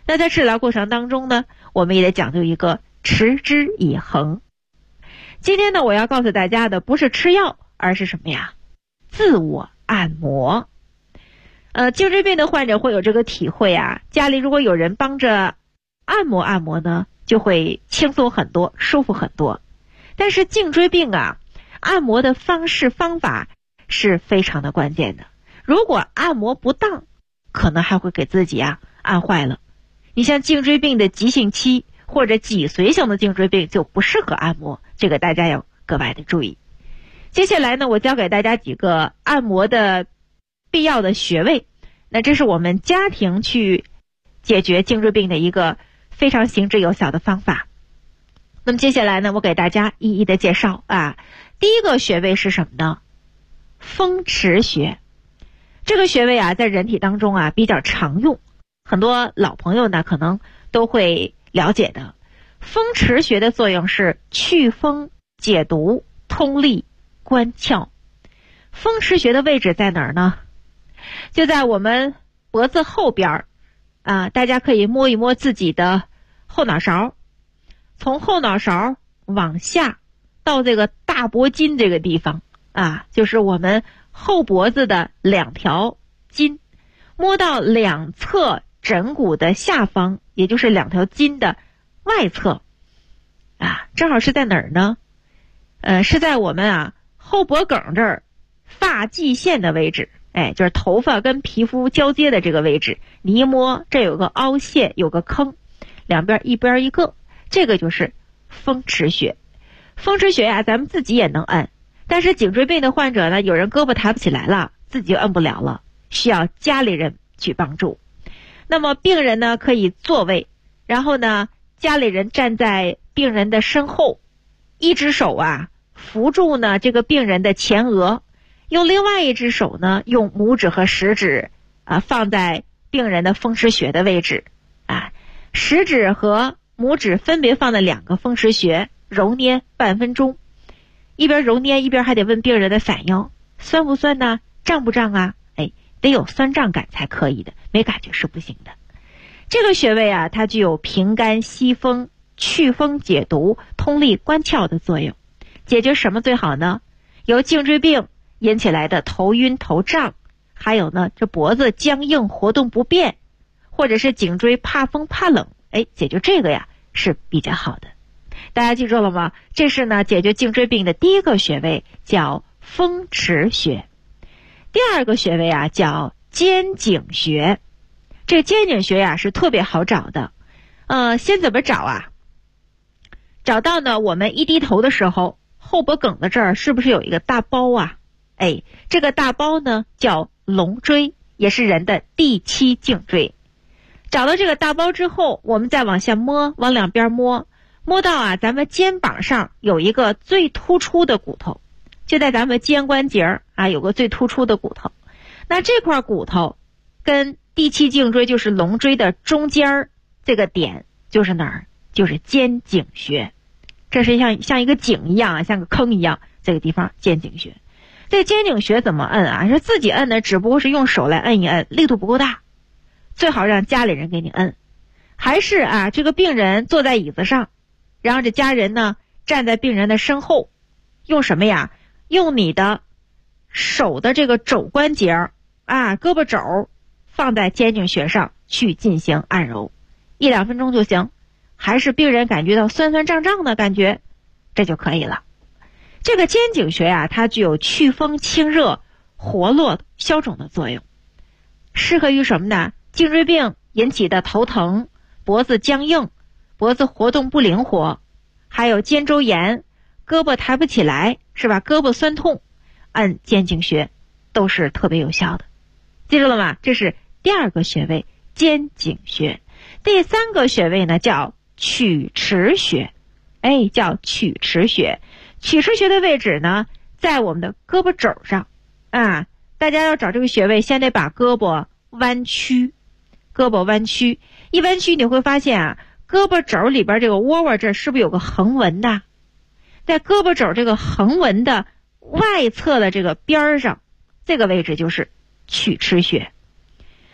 那在治疗过程当中呢，我们也得讲究一个持之以恒。今天呢，我要告诉大家的不是吃药，而是什么呀？自我按摩。颈椎病的患者会有这个体会啊，家里如果有人帮着按摩按摩呢，就会轻松很多，舒服很多。但是颈椎病啊，按摩的方式方法是非常的关键的。如果按摩不当，可能还会给自己按坏了。你像颈椎病的急性期或者脊髓型的颈椎病就不适合按摩，这个大家要格外的注意。接下来呢，我教给大家几个按摩的必要的穴位，那这是我们家庭去解决颈椎病的一个非常行之有效的方法。那么接下来呢，我给大家一一的介绍第一个穴位是什么呢？风池穴。这个穴位在人体当中比较常用，很多老朋友呢可能都会了解的。风池穴的作用是祛风、解毒、通利、关窍。风池穴的位置在哪儿呢？就在我们脖子后边大家可以摸一摸自己的后脑勺，从后脑勺往下到这个大脖筋这个地方就是我们后脖子的2条筋，摸到两侧枕骨的下方，也就是2条筋的外侧正好是在哪儿呢？是在我们后脖梗这儿发际线的位置，就是头发跟皮肤交接的这个位置。你一摸，这有个凹陷，有个坑，两边一边一个，这个就是风池穴。风池穴咱们自己也能按，但是颈椎病的患者呢，有人胳膊抬不起来了，自己就按不了了，需要家里人去帮助。那么病人呢可以坐位，然后呢家里人站在病人的身后，一只手扶住呢这个病人的前额，用另外一只手呢用拇指和食指放在病人的风池穴的位置食指和拇指分别放在2个风池穴，揉捏半分钟，一边揉捏一边还得问病人的反应，酸不酸呢？胀不胀得有酸胀感才可以的，没感觉是不行的。这个穴位它具有平肝息风、祛风解毒、通利关窍的作用。解决什么最好呢？由颈椎病引起来的头晕头胀，还有呢这脖子僵硬活动不便，或者是颈椎怕风怕冷，解决这个是比较好的。大家记住了吗？这是呢解决颈椎病的第一个穴位，叫风池穴。第二个穴位叫肩颈穴。这个肩颈穴是特别好找的。先怎么找找到呢，我们一低头的时候，后脖梗的这儿是不是有一个大包这个大包呢叫龙椎，也是人的第7颈椎。找到这个大包之后，我们再往下摸，往两边摸到咱们肩膀上有一个最突出的骨头，就在咱们肩关节有个最突出的骨头。那这块骨头跟第7颈椎就是龙椎的中间这个点就是哪儿？就是肩颈穴。这是像一个井一样像个坑一样，这个地方肩颈穴。这肩颈穴怎么摁是自己摁的，只不过是用手来摁一摁，力度不够大，最好让家里人给你摁。还是这个病人坐在椅子上，然后这家人呢站在病人的身后，用什么用你的手的这个肘关节胳膊肘放在肩颈穴上去进行按揉，1-2分钟就行。还是病人感觉到酸酸胀胀的感觉，这就可以了。这个肩颈穴它具有祛风清热、活络消肿的作用，适合于什么呢？颈椎病引起的头疼、脖子僵硬、脖子活动不灵活，还有肩周炎、胳膊抬不起来是吧？胳膊酸痛，按肩颈穴都是特别有效的。记住了吗？这是第2个穴位，肩颈穴。第3个穴位呢叫曲池穴。叫曲池穴。曲池穴的位置呢在我们的胳膊肘上大家要找这个穴位，先得把胳膊弯曲。一弯曲你会发现胳膊肘里边这个窝窝这是不是有个横纹的？在胳膊肘这个横纹的外侧的这个边上，这个位置就是曲池穴。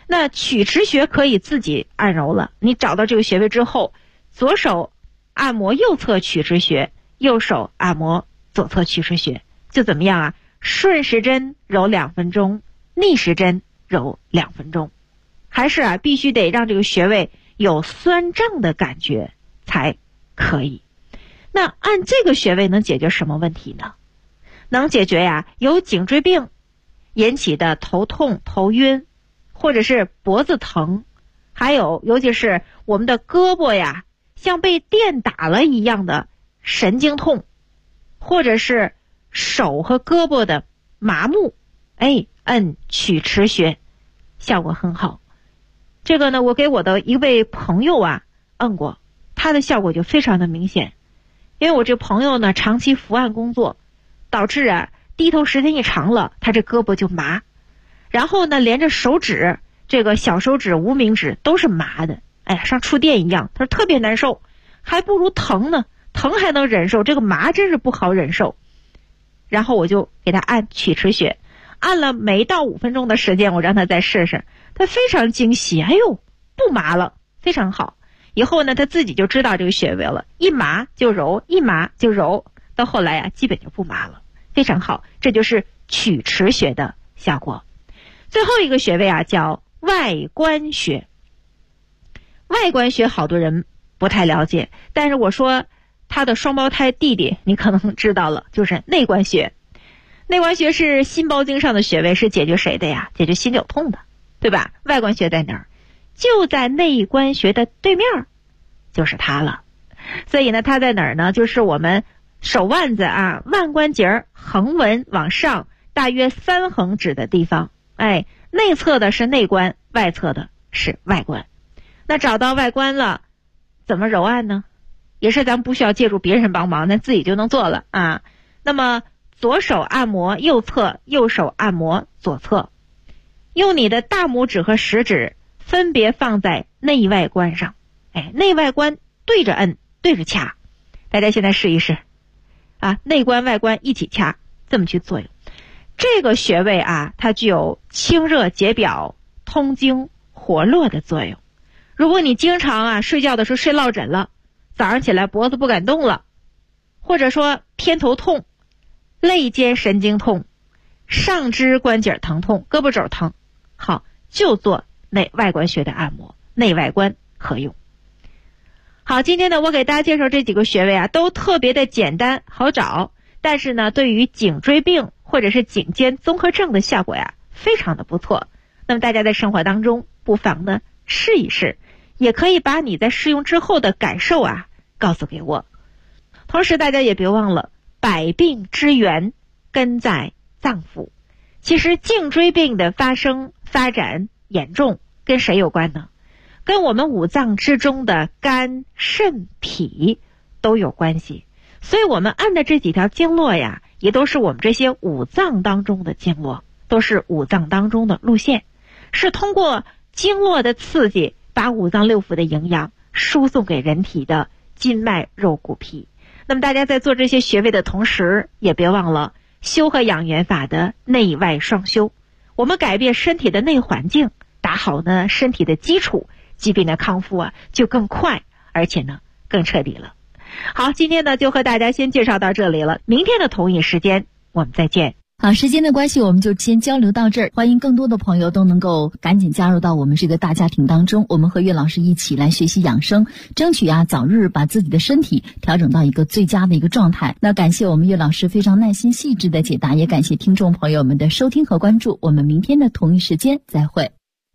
那曲池穴可以自己按揉了，你找到这个穴位之后，左手按摩右侧曲池穴，右手按摩左侧曲池穴，就怎么样啊？顺时针揉2分钟，逆时针揉2分钟，还是啊必须得让这个穴位有酸胀的感觉才可以。那按这个穴位能解决什么问题呢？能解决呀由颈椎病引起的头痛、头晕，或者是脖子疼，还有尤其是我们的胳膊呀像被电打了一样的神经痛，或者是手和胳膊的麻木，按曲池穴效果很好。这个呢我给我的一位朋友啊按过，他的效果就非常的明显。因为我这朋友呢长期伏案工作，导致啊低头时间一长了，他这胳膊就麻，然后呢连着手指，这个小手指、无名指都是麻的，像触电一样，他说特别难受，还不如疼呢，疼还能忍受，这个麻真是不好忍受。然后我就给他按曲池穴，按了没到5分钟的时间，我让他再试试，他非常惊喜，不麻了，非常好。以后呢他自己就知道这个穴位了，一麻就揉，一麻就揉，到后来基本就不麻了，非常好。这就是曲池穴的效果。最后一个穴位叫外关穴。外关穴好多人不太了解，但是我说他的双胞胎弟弟你可能知道了，就是内关穴。内关穴是心包经上的穴位，是解决谁的呀？解决心绞痛的，对吧？外关穴在哪儿？就在内关穴的对面，就是它了。所以呢它在哪儿呢？就是我们手腕子腕关节横纹往上大约3横指的地方，内侧的是内关，外侧的是外关。那找到外关了，怎么揉按呢？也是咱们不需要借助别人帮忙，咱自己就能做了啊。那么左手按摩右侧，右手按摩左侧，用你的大拇指和食指分别放在内外关上，内外关对着摁，对着掐。大家现在试一试内关外关一起掐，这么去作用。这个穴位它具有清热解表、通经活络的作用。如果你经常睡觉的时候睡落枕了，早上起来脖子不敢动了，或者说偏头痛、肋间神经痛、上肢关节疼痛、胳膊肘疼，好，就做内外关穴的按摩，内外关合用。好，今天呢我给大家介绍这几个穴位都特别的简单好找，但是呢对于颈椎病或者是颈肩综合症的效果非常的不错。那么大家在生活当中不妨呢试一试，也可以把你在试用之后的感受告诉给我。同时大家也别忘了，百病之源根在脏腑。其实颈椎病的发生发展严重跟谁有关呢？跟我们五脏之中的肝、肾、脾都有关系。所以我们按的这几条经络也都是我们这些五脏当中的经络，都是五脏当中的路线，是通过经络的刺激，把五脏六腑的营养输送给人体的筋脉肉骨皮。那么大家在做这些穴位的同时，也别忘了修和养元法的内外双修。我们改变身体的内环境，打好呢身体的基础，疾病的康复就更快，而且呢更彻底了。好，今天呢就和大家先介绍到这里了，明天的同一时间我们再见。 好，时间的关系我们就先交流到这儿，欢迎更多的朋友都能够赶紧加入到我们这个大家庭当中，我们和岳老师一起来学习养生，争取早日把自己的身体调整到一个最佳的一个状态。那感谢我们岳老师非常耐心细致的解答，也感谢听众朋友们的收听和关注，我们明天的同一时间再会。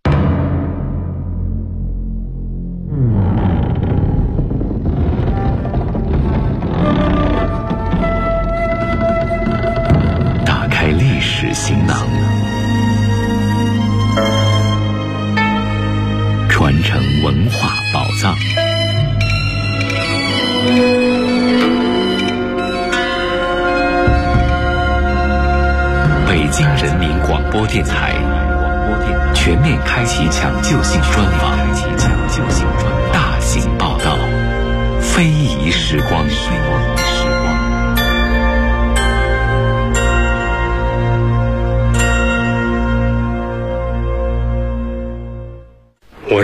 历史行囊，传承文化宝藏。北京人民广播电台全面开启抢救性专访，大型报道，非遗时光。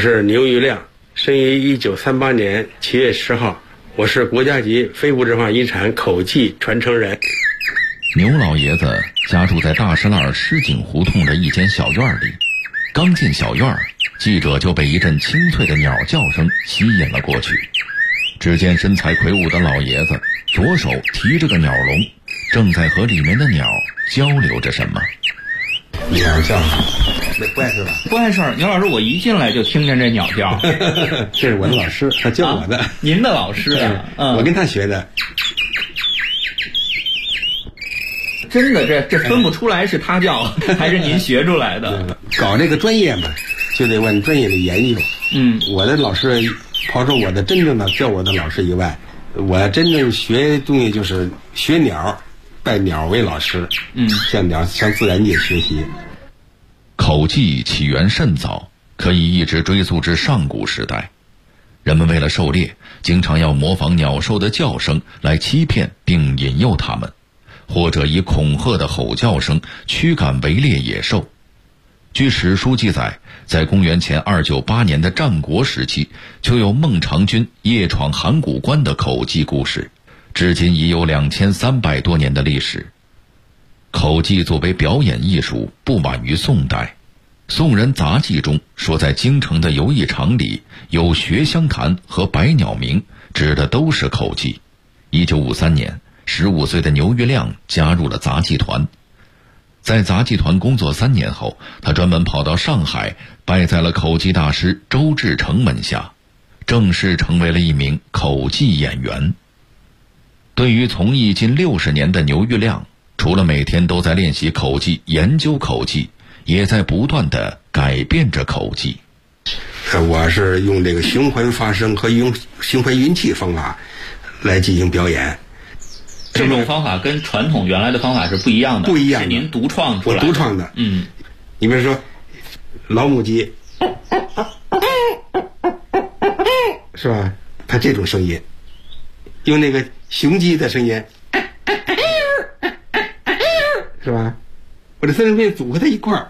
是牛玉亮，生于1938年7月10号，我是国家级非物质文化遗产口技传承人。 牛老爷子家住在大石栏狮井胡同的一间小院里，刚进小院，记者就被一阵清脆的鸟叫声吸引了过去。只见身材魁梧的老爷子左手提着个鸟笼，正在和里面的鸟交流着什么。 鸟叫，不碍事吧？ 不碍事。牛老师，我一进来就听见这鸟叫。 这是我的老师，他教我的。 您的老师啊？ 我跟他学的。 真的，这分不出来是他教还是您学出来的。 搞这个专业嘛，就得问专业的研究。我的老师，抛出我的真正的教我的老师以外，我真正学东西就是学鸟，拜鸟为老师。向自然界学习。 口技起源甚早，可以一直追溯至上古时代。人们为了狩猎，经常要模仿鸟兽的叫声来欺骗并引诱它们，或者以恐吓的吼叫声驱赶围猎野兽。据史书记载，在公元前298年的战国时期，就有孟尝君夜闯函谷关的口技故事，至今已有2300多年的历史。口技作为表演艺术，不晚于宋代。宋人杂记中说，在京城的游艺场里有学香坛和百鸟鸣，指的都是口技。1953年，15岁的牛玉亮加入了杂技团。在杂技团工作3年后，他专门跑到上海，拜在了口技大师周志成门下，正式成为了一名口技演员。对于从艺近60年的牛玉亮，除了每天都在练习口技、研究口技，也在不断地改变着口技。 我是用这个循环发声和用循环运气方法来进行表演。 这种方法跟传统原来的方法是不一样的， 不一样的， 是您独创出来的。 我独创的。你比如说老母鸡，是吧？它这种声音，用那个雄鸡的声音，是吧？我这三声片组合在一块儿，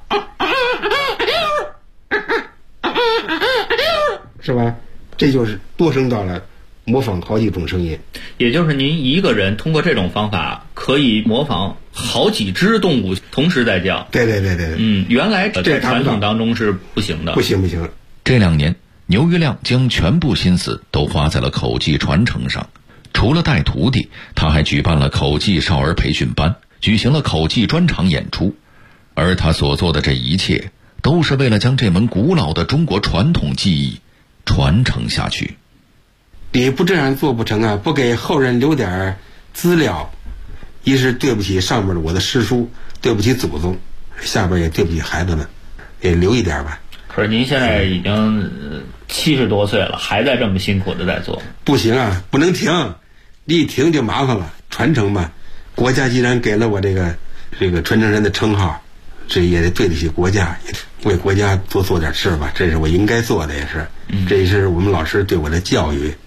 是吧？这就是多声道了，模仿好几种声音。 也就是您一个人通过这种方法可以模仿好几只动物同时在叫。 对。 原来在传统当中是不行的。 不行。 这2年，牛玉亮将全部心思都花在了口技传承上。除了带徒弟，他还举办了口技少儿培训班，举行了口技专场演出。而他所做的这一切，都是为了将这门古老的中国传统技艺传承下去。 你不这样做不成啊！不给后人留点资料，一是对不起上面的我的师叔，对不起祖宗，下边也对不起孩子们，也留一点吧。 可是您现在已经70多岁了，还在这么辛苦的在做。 不行啊，不能停，一停就麻烦了。传承嘛，国家既然给了我这个传承人的称号，这也得对得起国家，也为国家多做点事吧，这是我应该做的，也是，这也是我们老师对我的教育。